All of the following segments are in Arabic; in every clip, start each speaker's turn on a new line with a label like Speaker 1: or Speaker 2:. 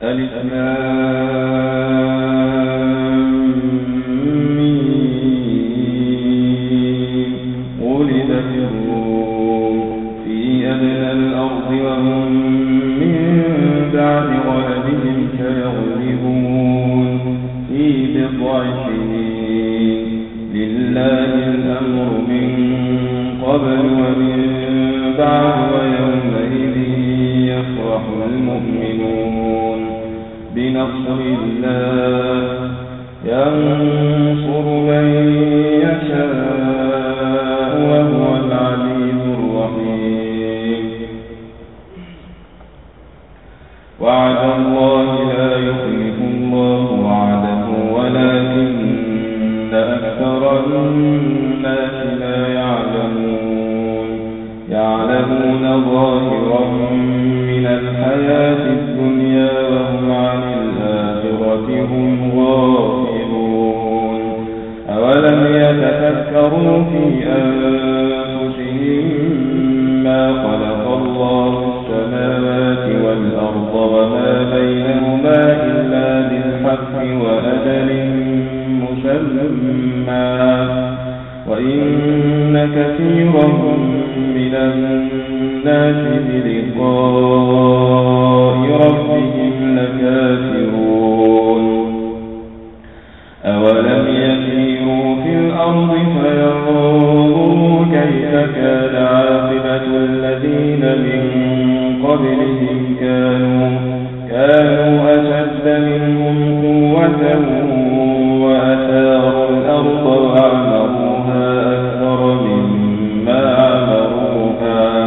Speaker 1: ألف غلبت الروم في أدنى الأرض وهم من بعد غلبهم سيغلبون في بضع سنين لله الأمر من قبل ومن بعد ويومئذ يفرح المؤمنون بنصر الله ينصر من يشاء وهو العزيز الرحيم وعد الله لا يخلف الله وعده ولكن أكثر الناس لا يعلمون ظاهرا من الحياة الدنيا وهم عن الآخرة هم غافلون أولم يتفكروا في أنفسهم ما خلق الله السماوات والأرض وما بينهما إلا بالحق وأجل مسمى وإن كثيرا من الناس بلقاء ربهم لكافرون أولم يسيروا في الأرض فينظروا كيف كان عاقبة الذين من قبلهم كانوا أشد منهم قوة وأثاروا الأرض وعمروها أكثر مما عمروها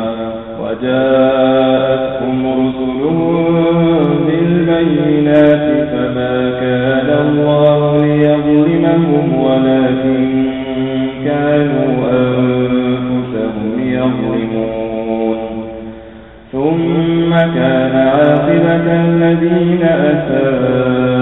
Speaker 1: وجاءتهم رسلهم بالبينات فما كان الله ليظلمهم ولكن كانوا أنفسهم يظلمون ثم كان عاقبة الذين أساءوا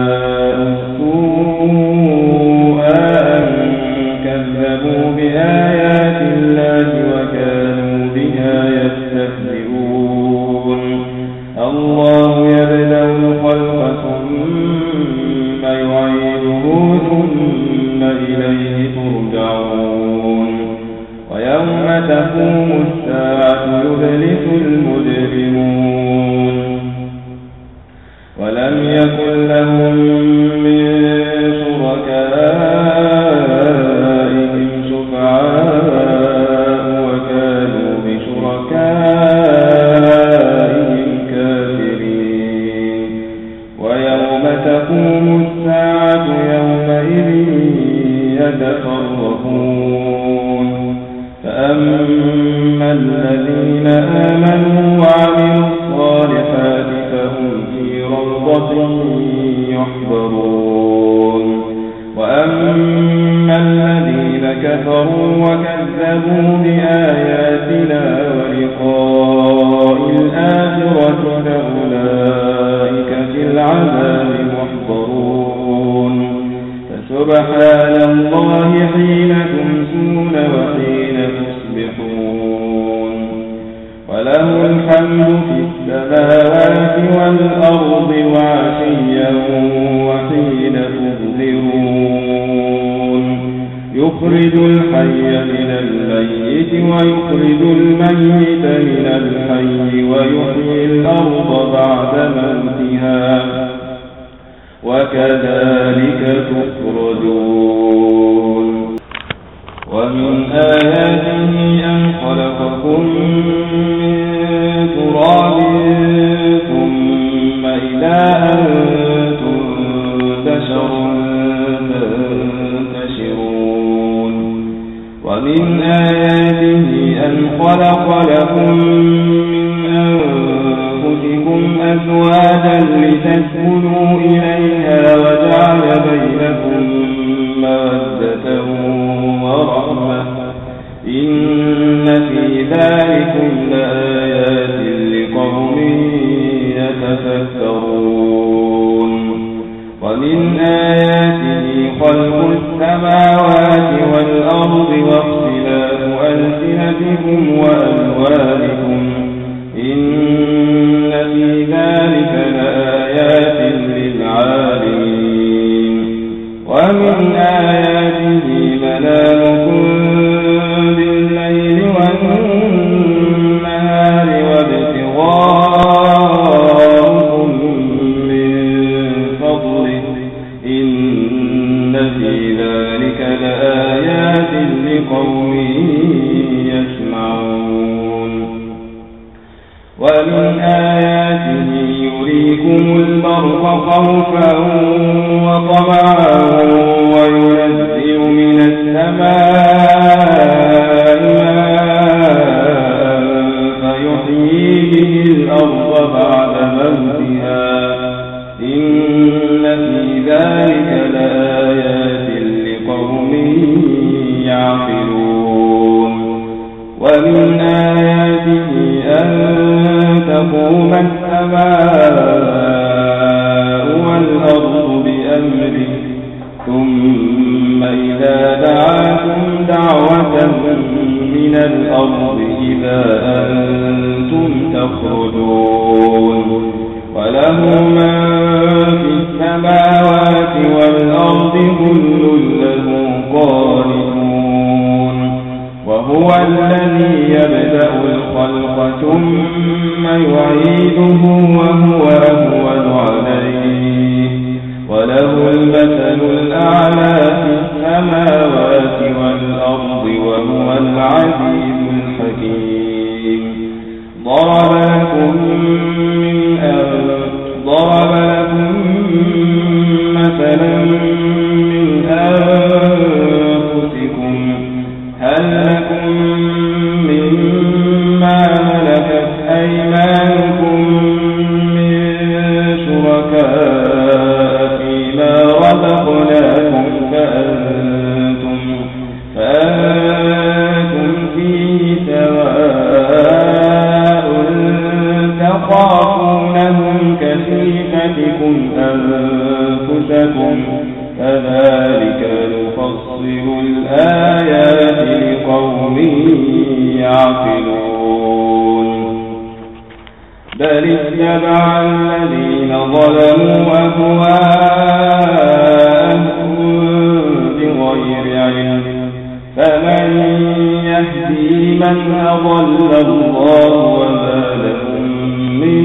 Speaker 1: كذبوا بآيات الله وكانوا بها يستهزئون الله يبدأ الخلق ثم يعيده ثم إليه ترجعون ويوم تقوم الساعة يبلس المجرمون ولم يكن لهم من تقوم الساعة يومئذ يتفرقون فأما الذين آمنوا وعملوا الصالحات فهم في روضة يحبرون وأما الذين كفروا وكذبوا بآياتنا ولقاء الآخرة فأولئك في العذاب محضرون فسبحان الله حين تمسون وحين تصبحون وله الحمد في السماوات والأرض وعشيا وحين تظهرون يخرج الحي من الميت ويخرج الميت من الحي ويحيي الأرض بعد موتها وكذلك تخرجون ومن آياته أن خلقكم من تراب ثم إذا أنتم بشر تنتشرون ومن آياته أن خلق لكم من أنفسكم أزواجا لتسكنوا إليها وجعل بينكم مودة ورحمة إن في ذلكم لآيات لقوم يتفكرون ومن آياته خلق السماوات والأرض واختلاف ألسنتكم وألوانكم إن في ذلك لآيات ومن آياته منامكم بالليل والنهار وابتغاؤكم من فضله إن في ذلك لآيات لقوم يسمعون. ومن آياته يريكم البرق خوفا وطمعا وينزل من السماء فيحيي به الأرض بعد موتها إن في ذلك لآيات لقوم يعقلون. ومن آياته أن تقوم السماء والأرض بأمره ثم إذا دعاكم دعوة من الأرض إذا أنتم تخرجون. وله من في السماوات والأرض كل له قانتون. وهو الذي يبدأ الخلق ثم يعيده وهو أهون عليه وله المثل الأعلى في السماوات والأرض وهو العزيز الحكيم. ضرب لكم مثلا من أنفسكم هل لكم مما ملكت أيمانكم من شركاء فيما رزقناكم فأنتم فيه سواء تخافونهم كخيفتكم أنفسكم كذلك نفصل الآيات لقوم يعقلون. بل اتبع الذين ظلموا أهواءهم بغير علم فمن يهدي من أضل الله وما لهم من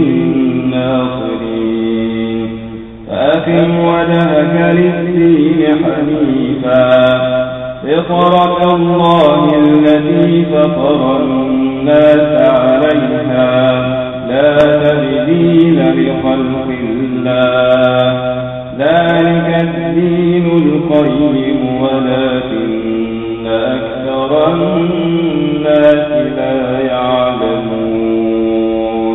Speaker 1: ناصرين. فأقم وجهك للدين حنيفا فطرة الله التي فطر الناس عليها لا تبديل لخلق الله ذلك الدين القيم ولكن أكثر الناس لا يعلمون.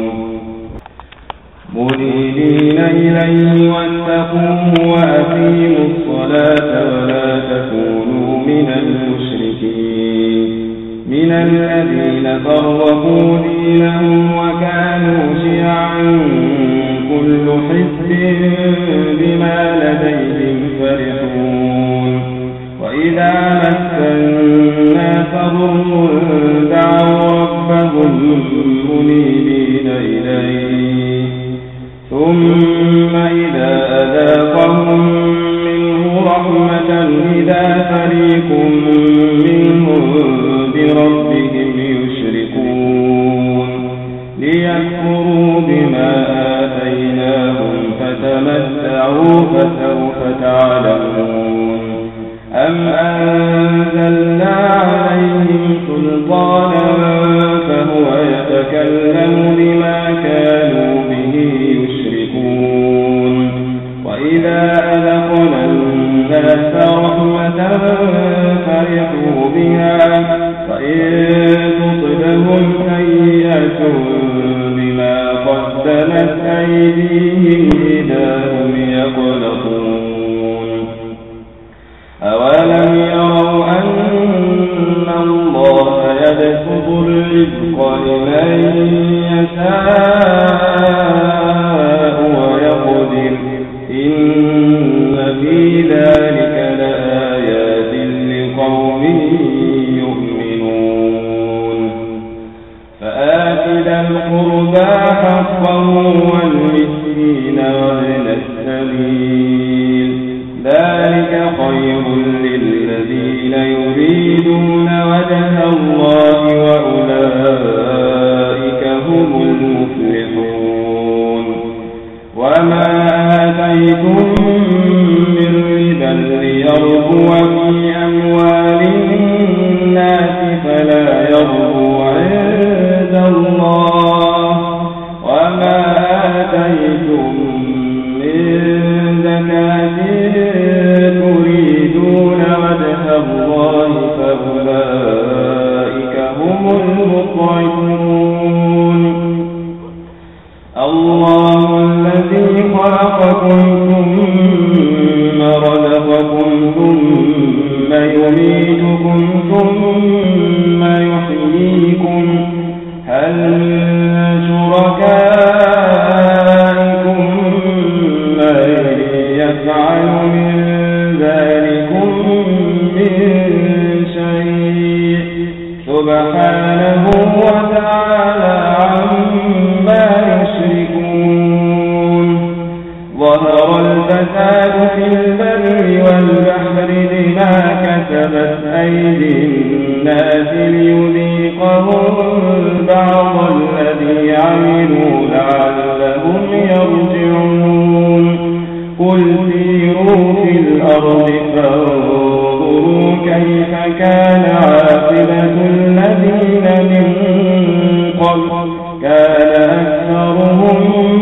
Speaker 1: منيبين إليه واتقوه وأقيموا الصلاة ولا تكونوا من المشركين من الذين فرقوا دينهم وكانوا شيعا كل حزب بما لديهم فرحون. وإذا مس الناس ضر دعوا ربهم منيبين إليه ثم إذا أذاقهم منه رحمة إذا فريق منهم بربهم يشركون ليكفروا بما آتيناهم فتمتعوا فسوف تعلمون. أم أنزلنا عليهم سلطانا فهو يتكلم بما كانوا به يشركون. وإذا أذقنا الناس رحمة فرحوا بها وإن تصبهم سيئة بما قدمت أيديهم إذا هم يقنطون. أولم يروا أن الله يبسط الرزق لمن يشاء ويقدر إن في ذلك لآيات لقوم يؤمنون. فآت ذا القربى حقه والمسكين وما آتيتم من ربا ليربو في أموال الناس فلا يربو عند الله وما آتيتم من زكاة تريدون وجه الله فأولئك هم المضعفون. الله الذي خلقكم ثم رزقكم ثم يميتكم ثم يحييكم هل من شركائكم من يفعل من ذلكم من شيء سبحانه وتعالى عما يشركون. ظهر الفساد في البر والبحر بما كسبت أيدي الناس ليذيقهم بعض الذي عملوا لعلهم يرجعون. قل سيروا في الأرض فانظروا كيف كان عاقبة الذين من قبل كان أكثرهم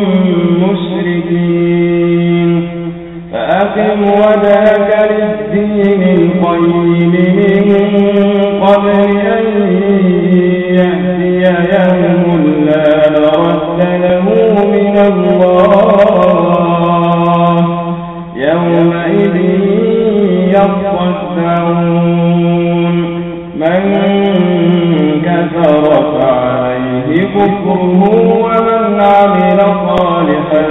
Speaker 1: مشركين. فأقم وجهك للدين القيم من قبل أن يأتي يوم لا مرد له من الله يومئذ يصدعون. من كفر فعليه كفره ومن عمل صالحا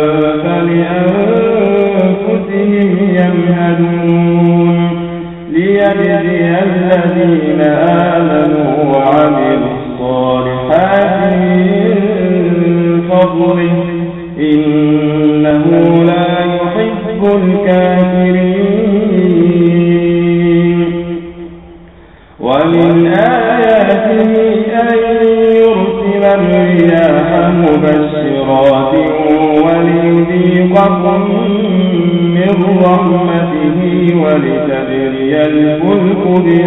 Speaker 1: فلأنفسهم يمهدون ليجزي الذين آمنوا وعملوا الصالحات من فضله إنه لا يحب الكافرين. ومن آياته أن يرسل الرياح مبشرات وليذيقكم من رحمته ولتجري الفلك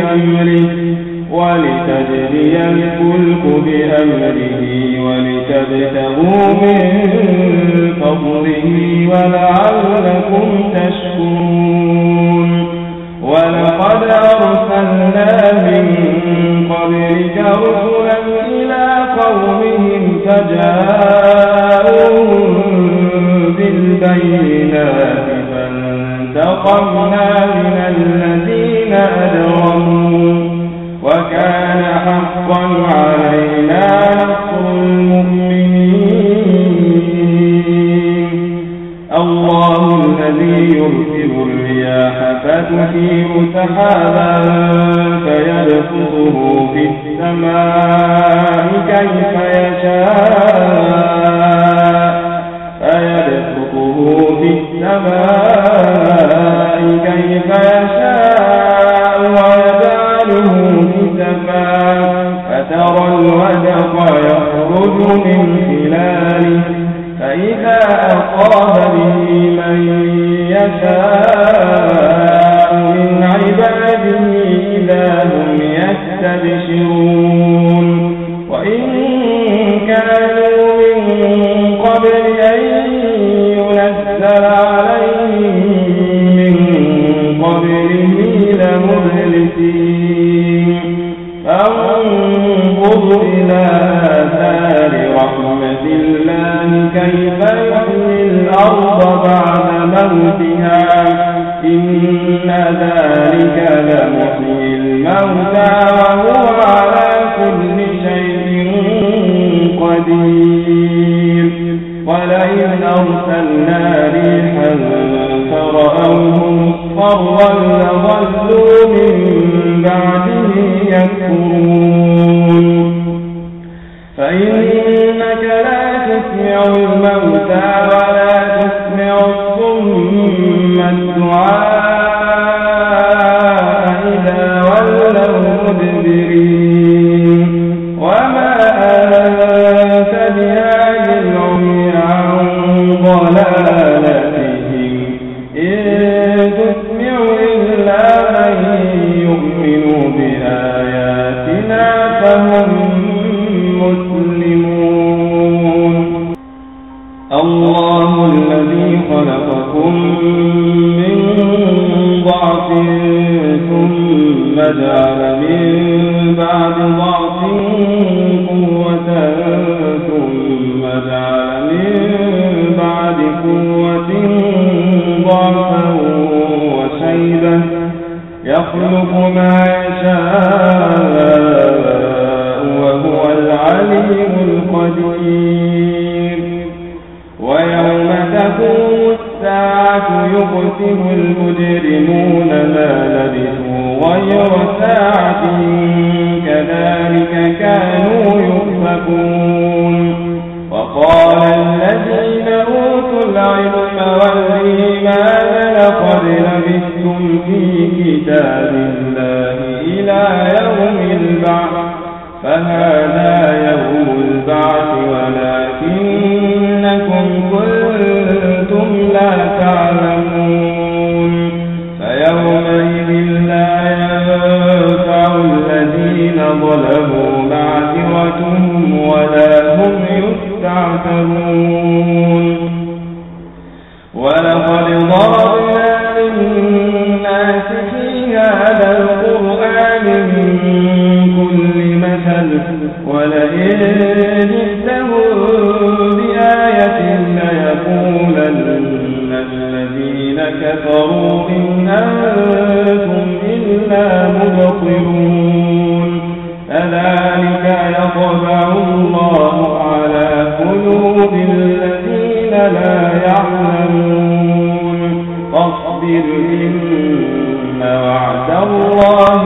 Speaker 1: بأمره ولتبتغوا من فضله ولعلكم تشكرون. ولقد أرسلنا من قبلك رسلا إلى قومهم فجاءوهم بالبينات فانتقمنا من الذين أجرموا وكان حقا علينا نصر المؤمنين. الله الذي يرسل الرياح فتثير سحابا فيبسطه في السماء كيف يشاء ويجعله كسفا فترى الودق يخرج من خلاله فإذا أصاب به من يشاء من عباده إذا هم يستبشرون. وإن كانوا من قبل أن ينزل عليهم من قبله لمبلسين. فانظر إلى آثار رحمة الله كيف يحيي الأرض بعد موتها إن ذلك لمحيي الموتى وهو على كل شيء قدير. ولئن أرسلنا ريحا فرأوه مصفرا لظلوا من بعده يكفرون. فإنك لا تسمع الموتى ولا تسمع الصم الدعاء إذا ولوا مدبرين. وما أنت بهاد العمي عن ضلالتهم إن تسمع إلا من يؤمن بآياتنا فهم مسلمون. الله الذي خلقكم من ضعف ثم جعل من بعد ضعف قوة ثم جعل من بعد قوة ضعفا وشيبة يخلق ما يشاء وهو العليم القدير. ويوم تقوم الساعة يقسم المجرمون ما لبثوا غير ساعة كذلك كانوا يؤفكون. وقال الذين أوتوا العلم والإيمان لقد لبثتم في كتاب الله إلى يوم البعث فهذا يوم البعث ولكنكم كنتم لا تعلمون. فيومئذ لا ينفع الذين ظلموا معذرتهم ولا هم يستعتبون. ولقد ضربنا للناس في هذا القرآن من كل مثل ولئن جئتهم بآية ليقولن الذين كفروا إن أنتم إلا مبطلون. كذلك يطبع الله على قلوب الذين لا يعلمون. فاصبر إن وعد الله